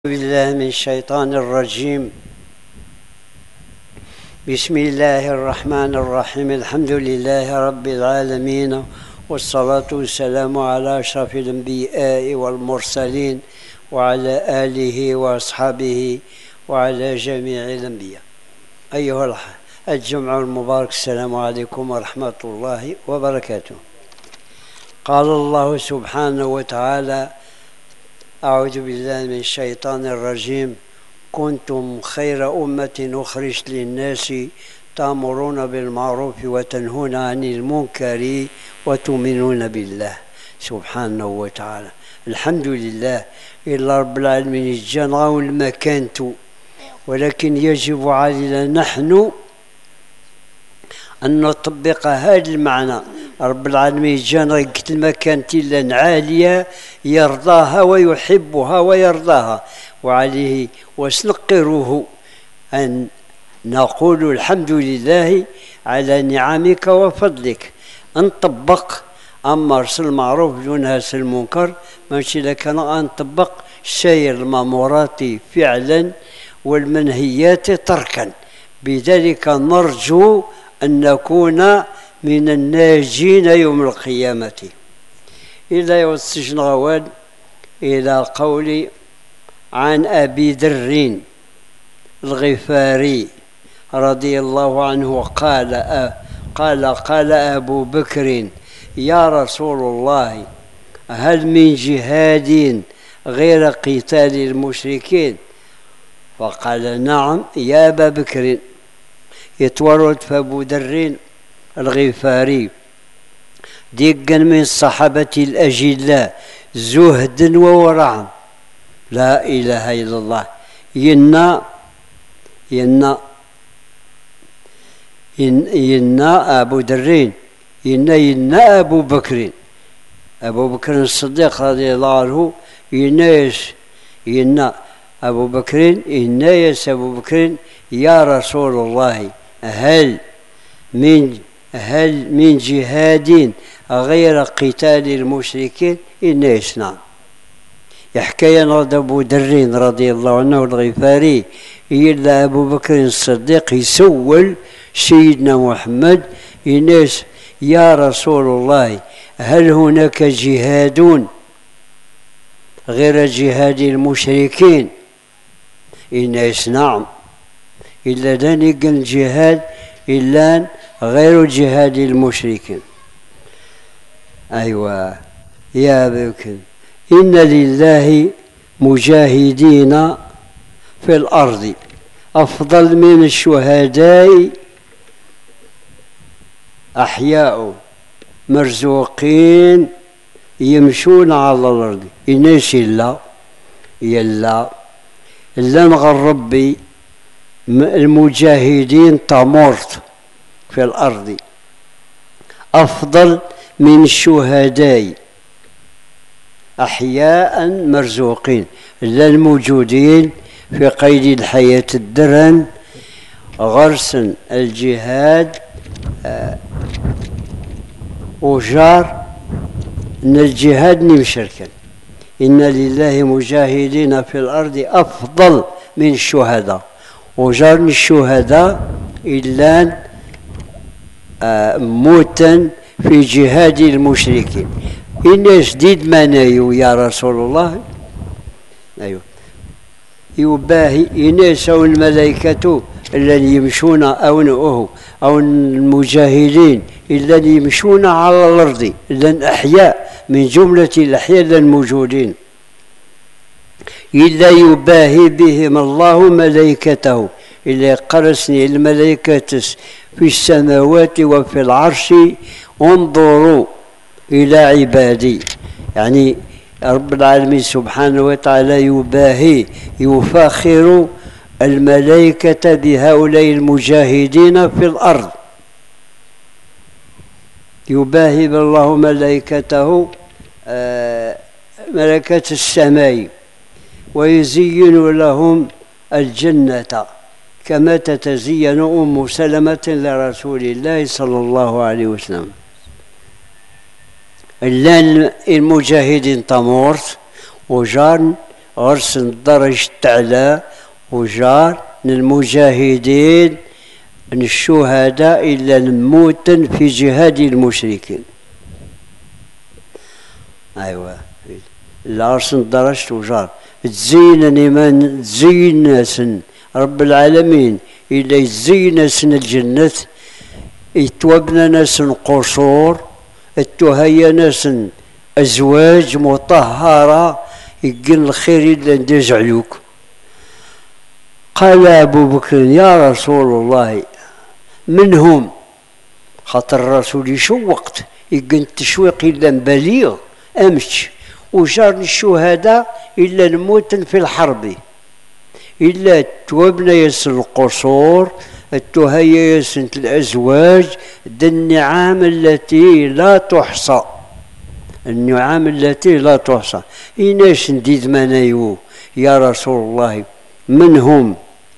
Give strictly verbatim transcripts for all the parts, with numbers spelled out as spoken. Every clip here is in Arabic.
بالله من الشيطان الرجيم. بسم الله الرحمن الرحيم. الحمد لله رب العالمين، والصلاة والسلام على أشرف الأنبياء والمرسلين وعلى آله وأصحابه وعلى جميع الأنبياء. أيها الجمع المبارك، السلام عليكم ورحمة الله وبركاته. قال الله سبحانه وتعالى: أعوذ بالله من الشيطان الرجيم. كنتم خير أمة أخرجت للناس تأمرون بالمعروف وتنهون عن المنكر وتؤمنون بالله سبحانه وتعالى. الحمد لله إلا رب العالمين جانا والمكانة، ولكن يجب علينا نحن أن نطبق هذا المعنى. رب العالمين جانا قلت المكانة لن عالية يرضاها ويحبها ويرضاها، وعليه وسنقره أن نقول الحمد لله على نعمك وفضلك، أن نطبق أمر المعروف ونهى المنكر، ماشي لكن أن نطبق السير المأمورات فعلا والمنهيات تركا. بذلك نرجو أن نكون من الناجين يوم القيامة. إلى يوصيش غواد إلى قول عن أبي ذر الغفاري رضي الله عنه قال قال قال أبو بكر: يا رسول الله، هل من جهاد غير قتال المشركين؟ فقال: نعم يا أبا بكر. يتورد فأبو ذر الغفاري ديقا من الصحابة الأجلاء زهدا وورعا، لا إله إلا الله. ينا ينا ينا أبو ذر ينا ينا أبو بكر أبو بكر الصديق رضي الله عنه ينايش ينا أبو بكر ينايش أبو بكر: يا رسول الله، هل من هل من جهاد غير قتال المشركين؟ إنايش نعم. يحكي نرد أبو ذر رضي الله عنه الغفاري إلا أبو بكر الصديق يسول سيدنا محمد إناس: يا رسول الله، هل هناك جهاد غير جهاد المشركين؟ إناس نعم. إلا ذلك الجهاد إلا غير جهاد المشركين. أيوة يا بكر، إن لله مجاهدين في الأرض أفضل من الشهداء أحياء مرزوقين يمشون على الأرض. إناش إلا يلا إلا نغرب بي المجاهدين تمرت في الأرض أفضل من الشهداء أحياء مرزوقين، لا الموجودين في قيد الحياة الدرن غرسا الجهاد آه وجار إن الجهاد مشركا. إن لله مجاهدين في الأرض أفضل من الشهداء، وجار الشهداء إلا آه موتا في جهاد المشركين. إن جديد ما نايو يا رسول الله. أيوه يباهي إناس أو الملائكة الذين يمشون أو نؤه أو المجاهدين الذين يمشون على الأرض الذين أحياء من جملة الأحياء الموجودين، إلا يباهي بهم الله ملائكته. إلا قرسني الملائكة في السماوات وفي العرش انظروا إلى عبادي، يعني رب العالمين سبحانه وتعالى يباهي يفاخر الملائكة بهؤلاء المجاهدين في الأرض. يباهي بالله ملائكته آه ملائكة السماء ويزين لهم الجنة كما تتزين أم سلمة لرسول الله صلى الله عليه وسلم. اللان المجاهدين تمورت وجان غرس الدرجة تعلى وجار المجاهدين الشهداء إلا نموتا في جهاد المشركين. أيوة العرس درجة وجار تزينني من تزين ناس رب العالمين إلا يزين ناس الجنة، يتوبنا ناس قصور، التهيا ناس أزواج مطهرة، يقل الخير إلا ندزعلوك. قال أبو بكر يا رسول الله من هم؟ خاطر الرسول يشوقت يقل التشويق إلا بليغ أمشي وجارني الشهداء إلا نموت في الحرب، إلا توبنا يسن القصور، التهيا يسن الأزواج، ذي النعام التي لا تحصى، النعام التي لا تحصى. إناش نديد منايو يا رسول الله من هم؟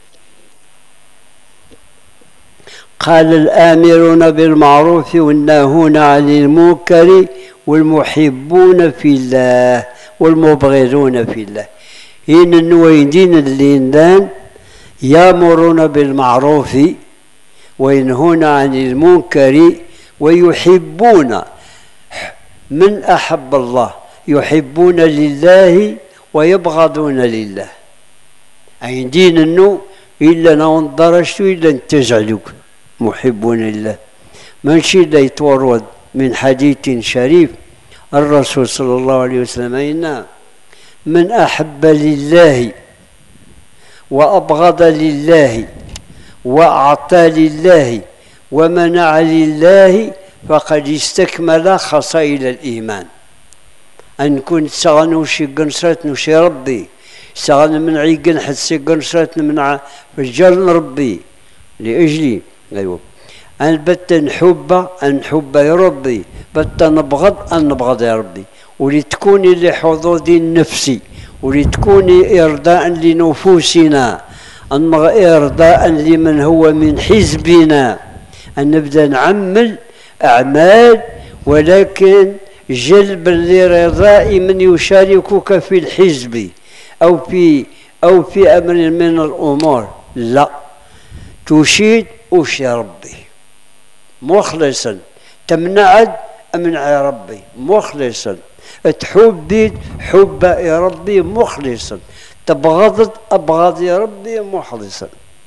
قال الآمرون بالمعروف والناهون عن المنكر والمحبون في الله والمبغضون في الله. إن النويدين الليندان يامرون بالمعروف وينهون عن المنكر ويحبون من أحب الله، يحبون لله ويبغضون لله. أي دين النو إلا نون درجتو إلا انتزعلوك محبون لله. ماشي لا يتورد من حديث شريف الرسول صلى الله عليه وسلم إن من أحب لله وأبغض لله وأعطى لله ومنع لله فقد استكمل خصائل الإيمان. أن كنت سغن شي قنصرت نشي ربي، سغن من عيقن حتى قنصرت من رجال ربي لأجلي. أيوه أن بت نحب أن نحب يا ربي، بت نبغض أن نبغض يا ربي، ولتكوني لحظوظ النفس، ولتكوني إرضاء لنفوسنا، أن إرضاء لمن هو من حزبنا، أن نبدأ نعمل أعمال ولكن جلب لرضاء من يشاركك في الحزب أو في أو في أمر من الأمور. لا، تشيد وشي ربي مخلصا، تمنعد أمنع يا ربي مخلصا، تحبي حب يا ربي مخلصا، تبغض أبغض يا ربي مخلصا.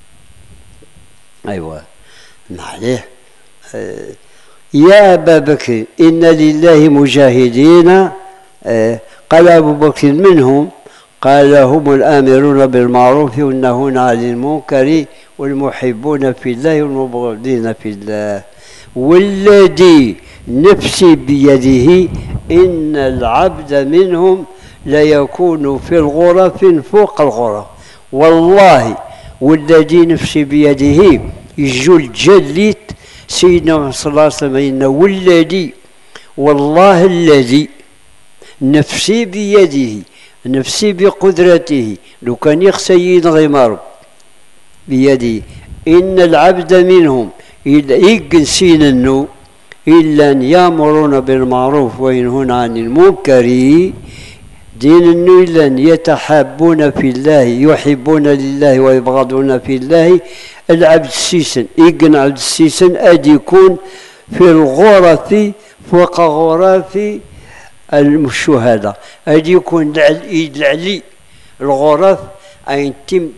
أيوة معليه. آه يا أبا بكر إن لله مجاهدين. آه قال أبو بكر منهم؟ قال هم الآمرون بالمعروف والناهون عن المنكر والمحبون في الله والمبغضين في الله. والذي نفسي بيده إن العبد منهم ليكون في الغرف فوق الغرف. والله والذي نفسي بيده يجو الجليت سيدنا صلى الله عليه وسلم إنه والذي والله الذي نفسي بيده، نفسي بقدرته، لو كان يخسي غمار بيده إن العبد منهم يقنسين النو إلا أن يأمرون بالمعروف وينهون عن المنكر. دين النو إلا أن يتحابون في الله، يحبون لله ويبغضون في الله. العبد السيسن يقن عبد السيسن أد يكون في الغرف فوق غرف الشهداء، أد يكون الإيد العلي الغرف أين تم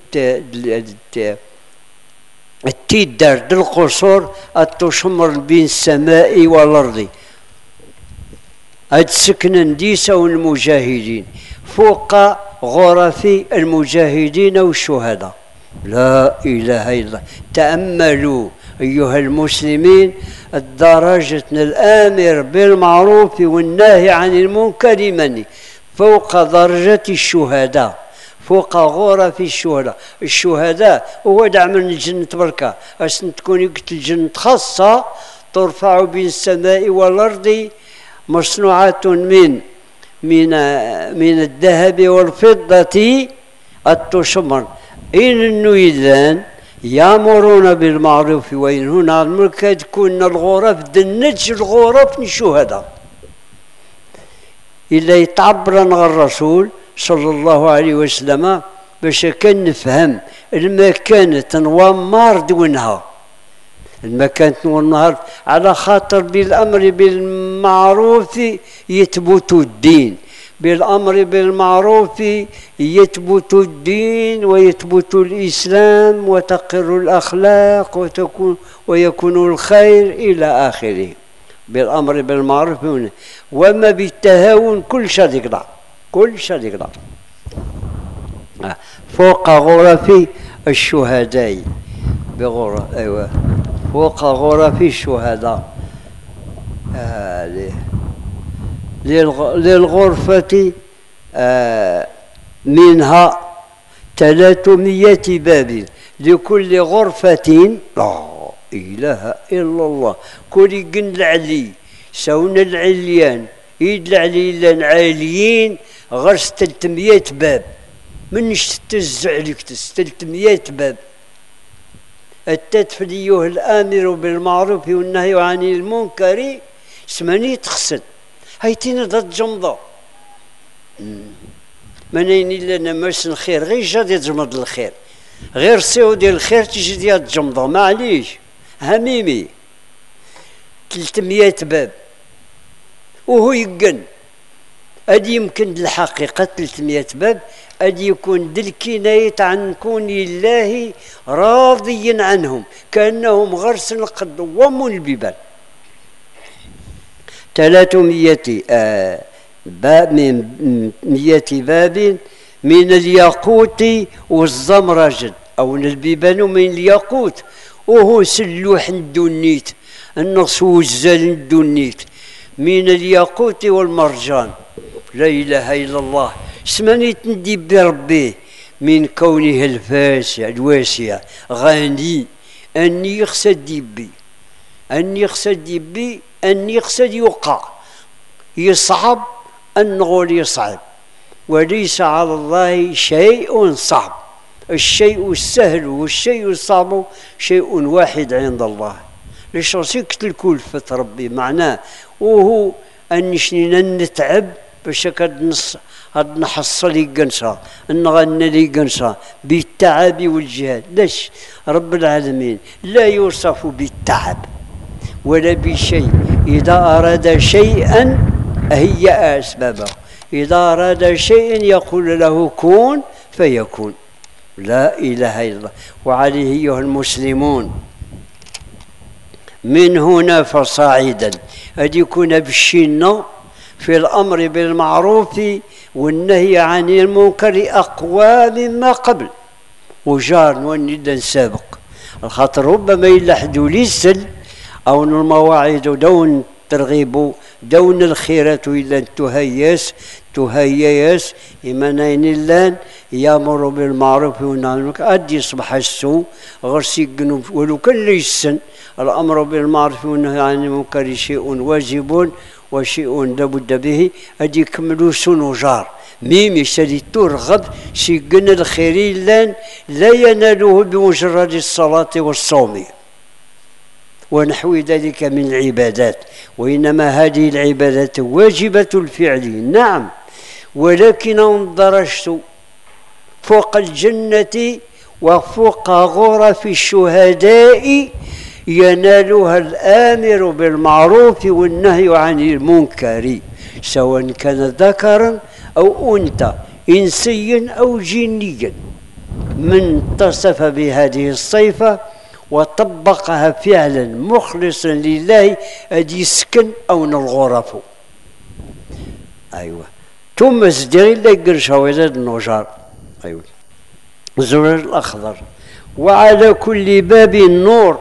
التيدار القصور التشمر بين السماء والأرض، السكن نديسة والمجاهدين فوق غرف المجاهدين والشهداء. لا إله إلا الله. تأملوا أيها المسلمين الدرجة الآمر بالمعروف والناهي عن المنكر من فوق درجة الشهداء، فوق غرف الشهداء. الشهداء هو دعم من الجنة بركة، أسن تكون قلت الجنة خاصة ترفع بين السماء والأرض، مصنوعة من من من الذهب والفضة التشمر. إن النويدان يأمرون بالمعروف وينهون عن المنكر تكون الغرف دنج الغرف الشهداء. إلا يتعبر عن الرسول صلى الله عليه وسلم باش كان نفهم المكانة والنار دونها. المكانة والنهار على خاطر بالأمر بالمعروف يثبت الدين، بالأمر بالمعروف يثبت الدين ويثبت الإسلام وتقر الأخلاق وتكون ويكون الخير إلى آخره. بالأمر بالمعروف، وما بالتهاون كل شيء يقطع، كل شيء يقطع. فوق غرف الشهداء، بغرف أيوة فوق غرف الشهداء. آه للغرفة آه منها ثلاثمائة باب، لكل غرفة لا إله إلا الله. كل جن العلي سون العليان يد العليان عاليين غرس ثلاثمائة باب، منش تتزع لك ثلاثمائة باب. التات أيها الآمر بالمعروف والنهي عن المنكر سمانية تخسد هايتين ضد جمضة منين لنا ماس الخير غير جاد يتجمض الخير، غير سيو ديال الخير تيجي ديال الجمضة معليش هميمي. ثلاثمائة باب وهو يقن أدي يمكن الحقيقة ثلاثمائة باب أدي يكون دل كناية عن كون الله راضيا عنهم كأنهم غرس قد ضموا البيبان. ثلاثمائة آه باب من مئة باب من الياقوت والزمرجد، أو من البيبان من الياقوت وهو سلوح الدنيت النص وزال الدنيت، من الياقوت والمرجان. لا إله إلا الله سماني تندي بربيه من كونه الفاسع الواسع غني أني يقصد ديبي، أني يقصد ديبي، أني يقصد يوقع يصعب أن نقول يصعب، وليس على الله شيء صعب. الشيء السهل والشيء الصعب شيء واحد عند الله. ليش راسك الكلفة ربي معناه وهو أنشنينا نتعب باش هاد نص هاد نحصل يقنصا نغنى لي قنصا بالتعب والجهاد. ليش رب العالمين لا يوصف بالتعب ولا بشيء، إذا أراد شيئا هيأ أسبابه، إذا أراد شيئا يقول له كن فيكون. لا إله إلا الله. وعليه أيها المسلمون من هنا فصاعدا أن يكون بالشنة في الأمر بالمعروف والنهي عن المنكر أقوى مما قبل وجار وندا سابق. الخاطر ربما يلحدوا للسل أو المواعيد دون ترغيب دون الخيرات إلا تهيس تهيس إيمانين اللان يأمر بالمعروف والنهي عن المنكر أدي يصبح السوء غرسي الجنوب ولو كان ليسن. الأمر بالمعروف والنهي عن المنكر شيء واجب وشيء لابد به أدي يكملوا سنو جار ميم يشتري ترغب سيقن الخير لان لا يناله بمجرد الصلاة والصوم ونحو ذلك من العبادات، وإنما هذه العبادات واجبة الفعل نعم، ولكن درجت فوق الجنة وفوق غرف الشهداء ينالها الآمر بالمعروف والنهي عن المنكر سواء كان ذكرا أو أنثى إنسيا أو جنيا. من اتصف بهذه الصفة وطبقها فعلا مخلصا لله أدي يسكن أو الغرف. أيوة ثم زدري لا يقرش ولاد النجار. أيوة الزرار الأخضر. وعلى كل باب نور،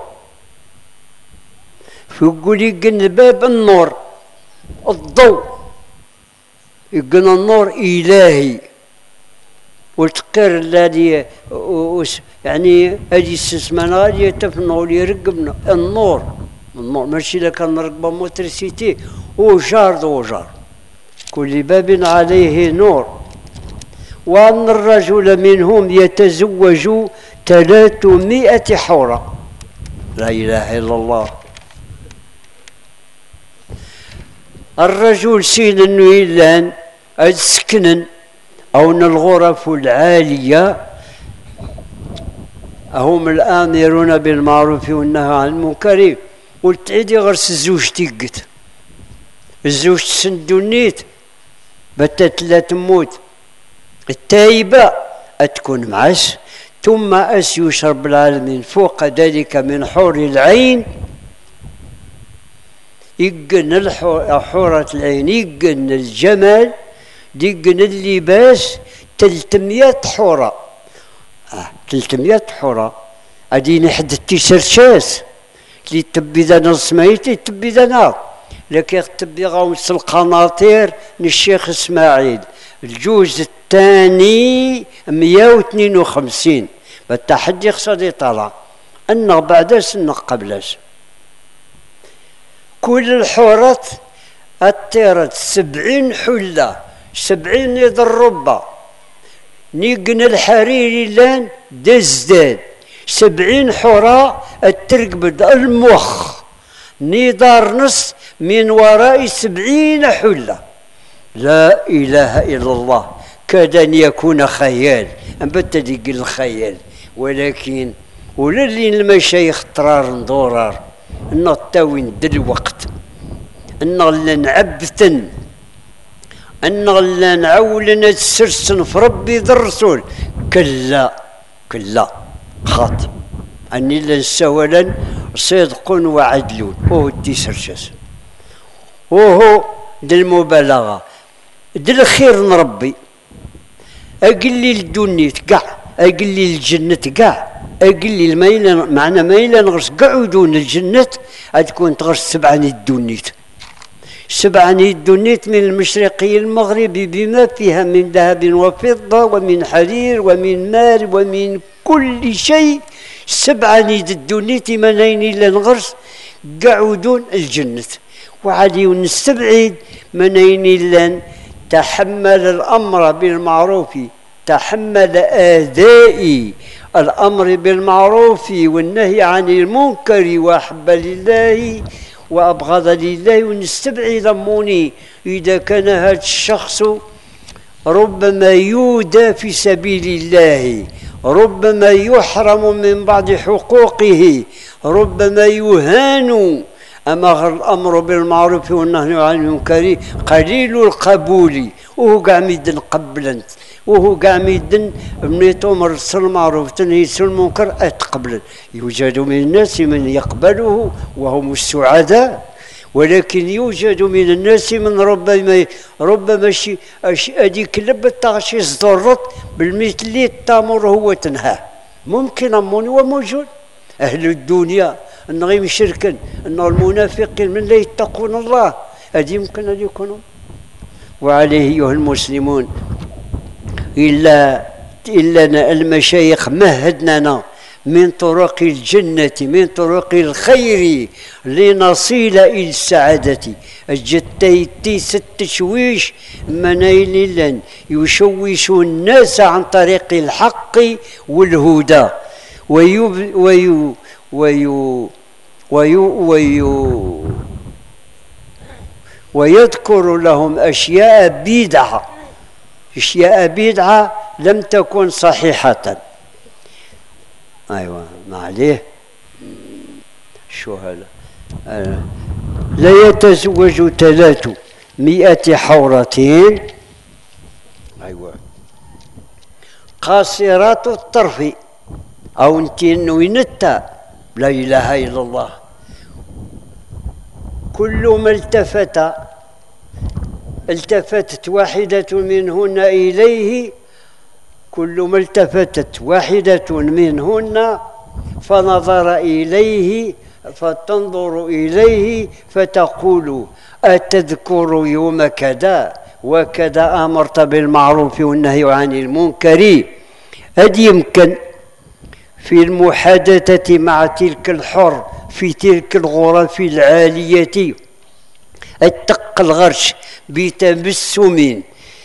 فيقول يقن باب النور الضوء، يقن النور إلهي والتقير الذي يعني هذه السسمانة غادي يتفنوا لي يرقبنا النور. النور ماشي إلا كان نرقب موتريسيتي وجار ذو جار. كل باب عليه نور. وأن الرجل منهم يتزوج ثلاثمائة حورة. لا إله إلا الله. الرجل سين انه يلان السكنن أو أن الغرف العالية هم الآمرون بالمعروف والنهي عن المنكر والتعيدي غرس الزوج تيقت الزوج تسندونيت بتت لا تموت التايبة أتكون معس ثم أس يشرب العالمين فوق ذلك من حور العين يقن حورة العين يقن الجمال يقن اللباس تلتمية حورة آه تلتمية حورة أديني حد التيشيرتات اللي تبي ذا نص ميتي تبي ذا نار لكن تبي غاوس القناطير للشيخ إسماعيل الجوز الثاني مئة واثنين وخمسين بالتحدي يقصد يطلع أنه بعد سنة قبلش كل الحورات الطيرت سبعين حلة سبعين يد الربة نيقن الحريري لان دزداد سبعين حورة الترقبد المخ نيدار نص من وراء سبعين حلة لا إله إلا الله كاد أن يكون خيال أنبت ديك الخيال ولكن وللي المشايخ طرار ندورار إنه التاوين دل الوقت إنه اللي نعبتن إنه اللي نعولنا السرسن في ربي ذا الرسول كلا كلا خاطئ أني لنسولا صدق وعدل وهو التيسرشاس وهو دل المبالغة دل الخير نربي أقلي الدنيت كاع أقلي الجنة كاع أقلي الميلان معنا ميلان نغرس قعودون الجنة تكون تغرس سبعاني الدنيت سبعاني الدنيت من المشرقي المغربي بما فيها من ذهب وفضة ومن حرير ومن مال ومن كل شيء سبعاني الدنيت منين إلا نغرس قعودون الجنة وعلي نستبعد منين إلا تحمل الأمر بالمعروف تحمل آداء الأمر بالمعروف والنهي عن المنكر وأحب لله وأبغض لله ونستبعد أموني إذا كان هذا الشخص ربما يودى في سبيل الله ربما يحرم من بعض حقوقه ربما يهان أما الأمر بالمعروف والنهي عن المنكر قليل القبول وهو قاع ميدن قبلنت وهو قاع ميدن من تؤمر بالمعروف تنهي المنكر أتقبل يوجد من الناس من يقبله وهم السعداء ولكن يوجد من الناس من ربما ربما شي هذيك لبت تغشي صدرت بالمثل تامر هو تنهاه ممكن أمون وموجود أهل الدنيا أن غير شركا أن المنافقين من لا يتقون الله هذه يمكن أن يكونوا وعليه أيها المسلمون إلا إلا المشايخ مهدنا من طرق الجنة من طرق الخير لنصل إلى السعادة الجتيتي التشويش منيل لن يشوش الناس عن طريق الحق والهدى ويب ويو ويو ويو ويو ويذكر لهم أشياء بدعة أشياء بدعة لم تكن صحيحة أيوة ما عليه شو هذا آه. لا يتزوج ثلاث مئة حورتين أيوة قاصرات الطرف أو انتين وينتا لا إله إلا الله كل ما التفت التفتت واحدة منهن إليه كل ما التفتت واحدة منهن فنظر إليه فتنظر إليه فتقول أتذكر يوم كذا وكذا أمرت بالمعروف والنهي عن المنكر هذا يمكن في المحادثة مع تلك الحر في تلك الغرف العالية اتق الغرش بتبسم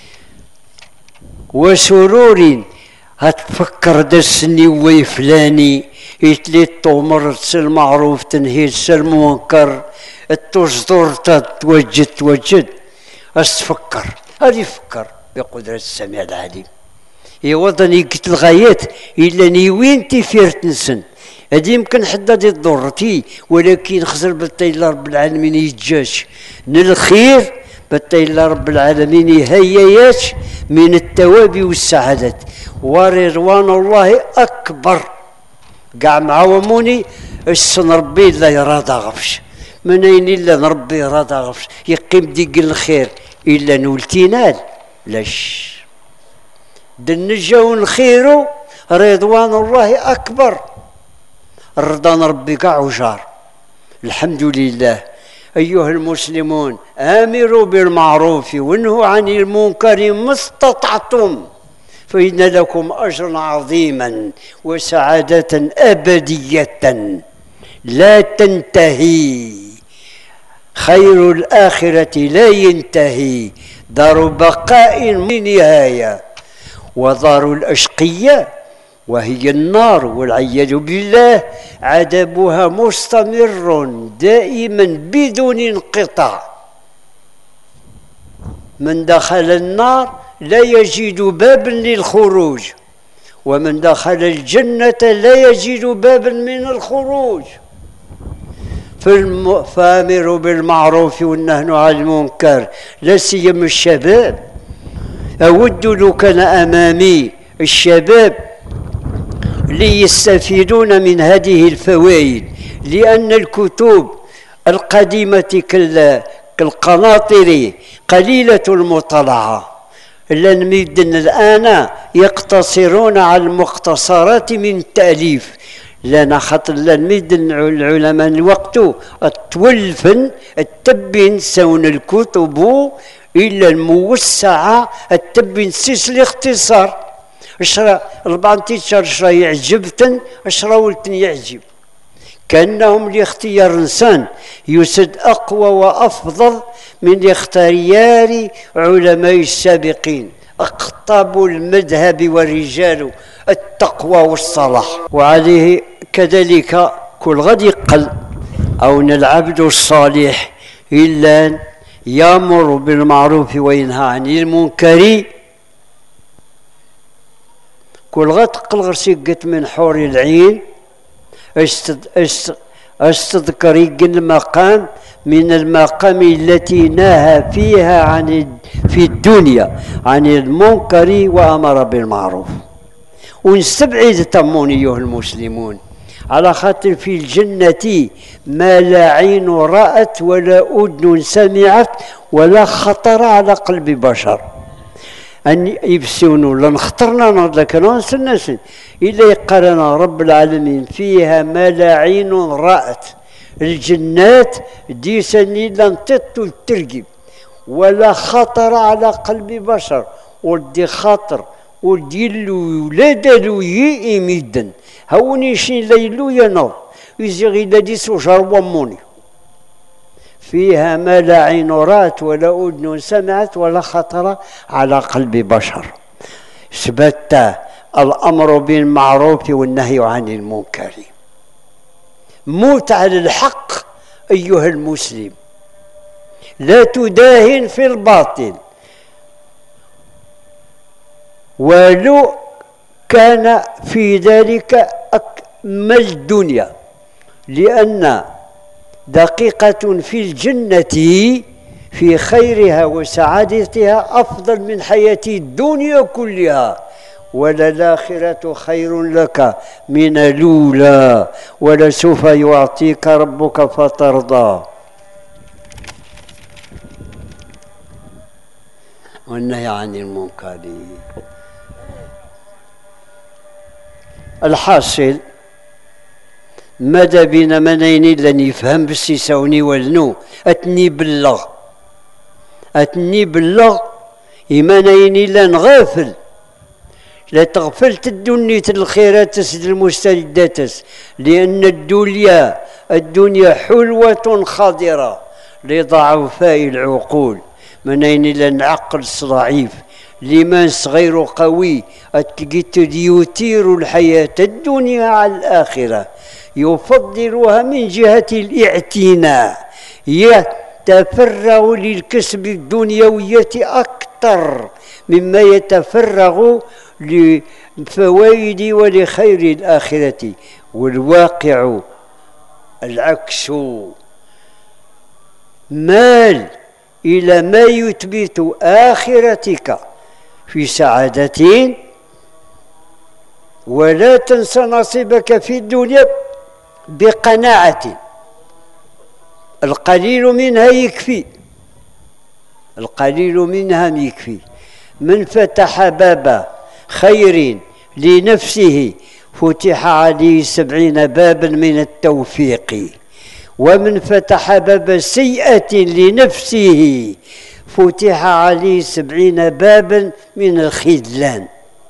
وسرور هتفكر دسني ويفلاني يتلي تؤمر المعروف تنهي المنكر التصدر تتوجد توجد استفكر هذه فكر بقدرة السميع العليم. يوضني قلت الغايات إلا نيوين تيفيرت نسن هادي يمكن حدا دي ضرتي، ولكن خسر بالطي الله رب العالمين يتجاش الخير بالطي الله رب العالمين يهياش من التواب والسعادات. ورضوان الله أكبر قاع معاوموني السن ربي لا يراضى غفش من أين إلا نربي يراضى غفش يقيم ديك الخير إلا نولتينال لاش دنجاو الخير رضوان الله أكبر. رضا ربي كاع وجار الحمد لله. أيها المسلمون آمروا بالمعروف وانهوا عن المنكر ما استطعتم فإن لكم أجرا عظيما وسعادة أبدية لا تنتهي. خير الآخرة لا ينتهي، دار بقاء من نهاية، ودار الأشقياء وهي النار والعياذ بالله عذابها مستمر دائما بدون انقطاع. من دخل النار لا يجد بابا للخروج، ومن دخل الجنة لا يجد بابا من الخروج. فآمروا بالمعروف والنهي عن المنكر، لا سيما الشباب. أود لو كان أمامي الشباب ليستفيدون من هذه الفوائد، لأن الكتب القديمة كالقناطر قليلة المطالعة. لأن الآن يقتصرون على المختصرات من التأليف، لأن خاطر لأن العلماء الوقت التولفن التبين سون الكتب إلا الموسعة التبين سيس الاختصار. اشرا البعض تيشر اشرا يعجبتن اشرا ولتن يعجب، كأنهم لاختيار إنسان يسد أقوى وأفضل من اختيار علماء السابقين أقطاب المذهب والرجال التقوى والصلاح. وعليه كذلك كل غد يقل أو العبد الصالح إلا يأمر بالمعروف وينهى عن المنكر. كل غد تقل غرسيقت من حور العين استذكر المقام من المقام التي نهى فيها عن في الدنيا عن المنكر وأمر بالمعروف. ونستبعد تمون أيها المسلمون على خاطر في الجنة ما لا عين رأت ولا أذن سمعت ولا خطر على قلب بشر. أن يبسون ولا نخطرنا نرد كناس الناس إلا يقرنا رب العالمين فيها ما لا عين رأت. الجنات دي سنيلا تطل ترقب ولا خطر على قلب بشر، ودي خاطر ودي اللو لا دالو يميدا هوني شين ليلو ينور يزيغي لدي سوشار وموني. فيها ما لا عين رأت ولا أذن سمعت ولا خطر على قلب بشر. ثبت الأمر بالمعروف والنهي عن المنكر. موت على الحق أيها المسلم، لا تداهن في الباطل ولو كان في ذلك أكمل الدنيا، لأن دقيقة في الجنة في خيرها وسعادتها أفضل من حياة الدنيا كلها، وللآخرة خير لك من الأولى ولسوف يعطيك ربك فترضى. والنهي عن المنكر. الحاصل ماذا بين منين لن يفهم بالسيساوني والنو أتني بلغ أتني بلغ إيمانين لن غافل لا تغفلت الدنيا الخيرات تسد المستجدات، لأن الدنيا الدنيا حلوة خضرة لضعفاء العقول. من أين لن عقل ضعيف لمن صغير قوي التقيت يثير الحياة الدنيا على الآخرة، يفضلها من جهة الاعتناء، يتفرغ للكسب الدنيوية أكثر مما يتفرغ لفوائد ولخير الآخرة. والواقع العكس، مال إلى ما يثبت آخرتك في سعادة، ولا تنس نصيبك في الدنيا بقناعة. القليل منها يكفي، القليل منها يكفي. من فتح باب خير لنفسه فتح عليه سبعين بابا من التوفيق، ومن فتح باب سيئة لنفسه فتح عليه سبعين بابا من الخذلان.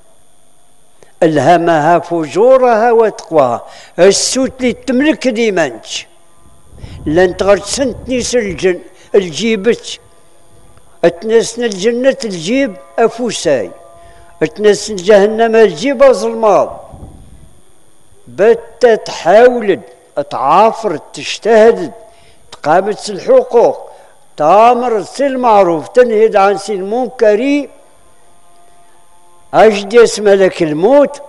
ألهمها فجورها وتقواها. السوت اللي تملك ديمانش لن تغرد سنتنيس الجن الجيبت اتنسن الجنة الجيب أفوساي، اتنسن جهنم الجيب ظلمات. بت تحاول تعافر تجتهد تقامت الحقوق تامر المعروف تنهد عن سي المنكر. أجد اسم لك الموت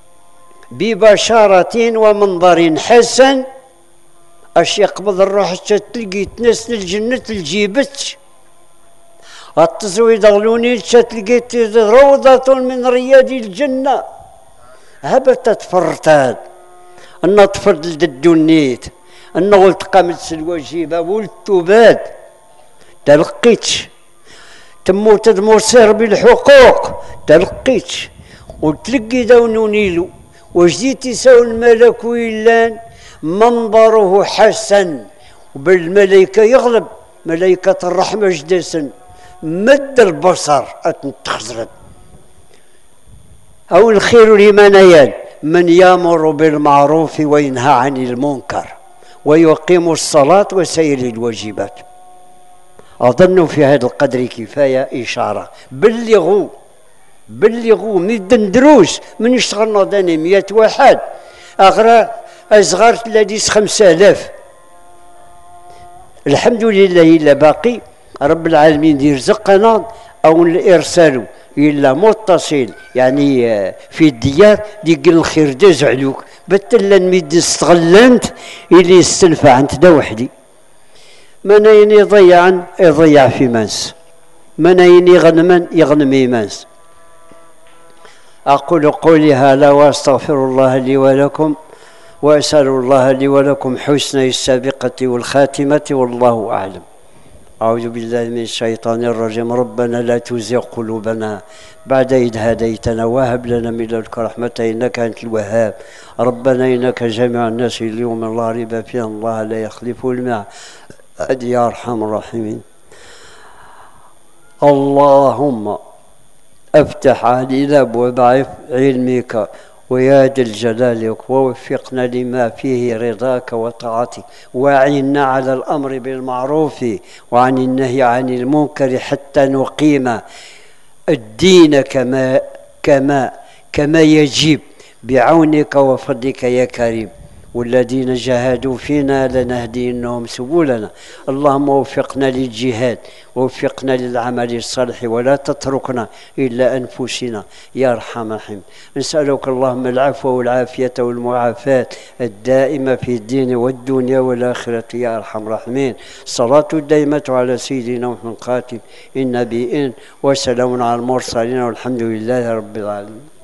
ببشارة ومنظر حسن. اش يقبض الروح تلقي تنسن الجنة الجيبت التزويد غلوني تلقيت روضة من رياض الجنة. هبتت فرتاد أن تفرد الدنيت أن قلت قامت الواجبة والتوباد تلقيتش تموت مرسر بالحقوق تلقيتش وتلقي دون نيلو وجديت يساو الملك ويلان منظره حسن وبالملائكة يغلب ملائكة الرحمة جدسا مد البصر أتنتخزرت. أو الخير لمن يال من يأمر بالمعروف وينهى عن المنكر ويقيم الصلاة وسائر الواجبات. أظن في هذا القدر كفاية إشارة. بلغوا بلغوا من دروس من اشتغلنا داني مئة واحد أغرى أصغر لديس خمسة آلاف. الحمد لله إلا باقي رب العالمين يرزقنا أو الإرسال إلا متصل يعني في الديار ديك الخير داز علوك بتلا ميد استغلنت اللي يستنفع انت دا وحدي. من أين يضيعن يضيع في مانس، من أين يغنمن يغنم يمانس. أقول قولي هذا وأستغفر الله لي ولكم وأسأل الله لي ولكم حسن السابقة والخاتمة والله أعلم. أعوذ بالله من الشيطان الرجيم. ربنا لا تزغ قلوبنا بعد إذ هديتنا وهب لنا من لدنك رحمة إنك أنت الوهاب. ربنا إنك جامع الناس اليوم لا ريب فيه الله لا يخلف الميعاد يا أرحم الراحمين. اللهم افتح علينا أبواب علمك ويا ذا الجلال ووفقنا لما فيه رضاك وطاعتك واعنا على الأمر بالمعروف وعن النهي عن المنكر حتى نقيم الدين كما كما كما يجب بعونك وفضلك يا كريم. والذين جاهدوا فينا لنهدينهم سبلنا. اللهم وفقنا للجهاد ووفقنا للعمل الصالح ولا تتركنا إلا أنفسنا يا أرحم الراحمين. نسألك اللهم العفو والعافية والمعافاة الدائمة في الدين والدنيا والآخرة يا أرحم الراحمين. صلاة دائمة على سيدنا محمد قاتل النبيين وسلام على المرسلين والحمد لله رب العالمين.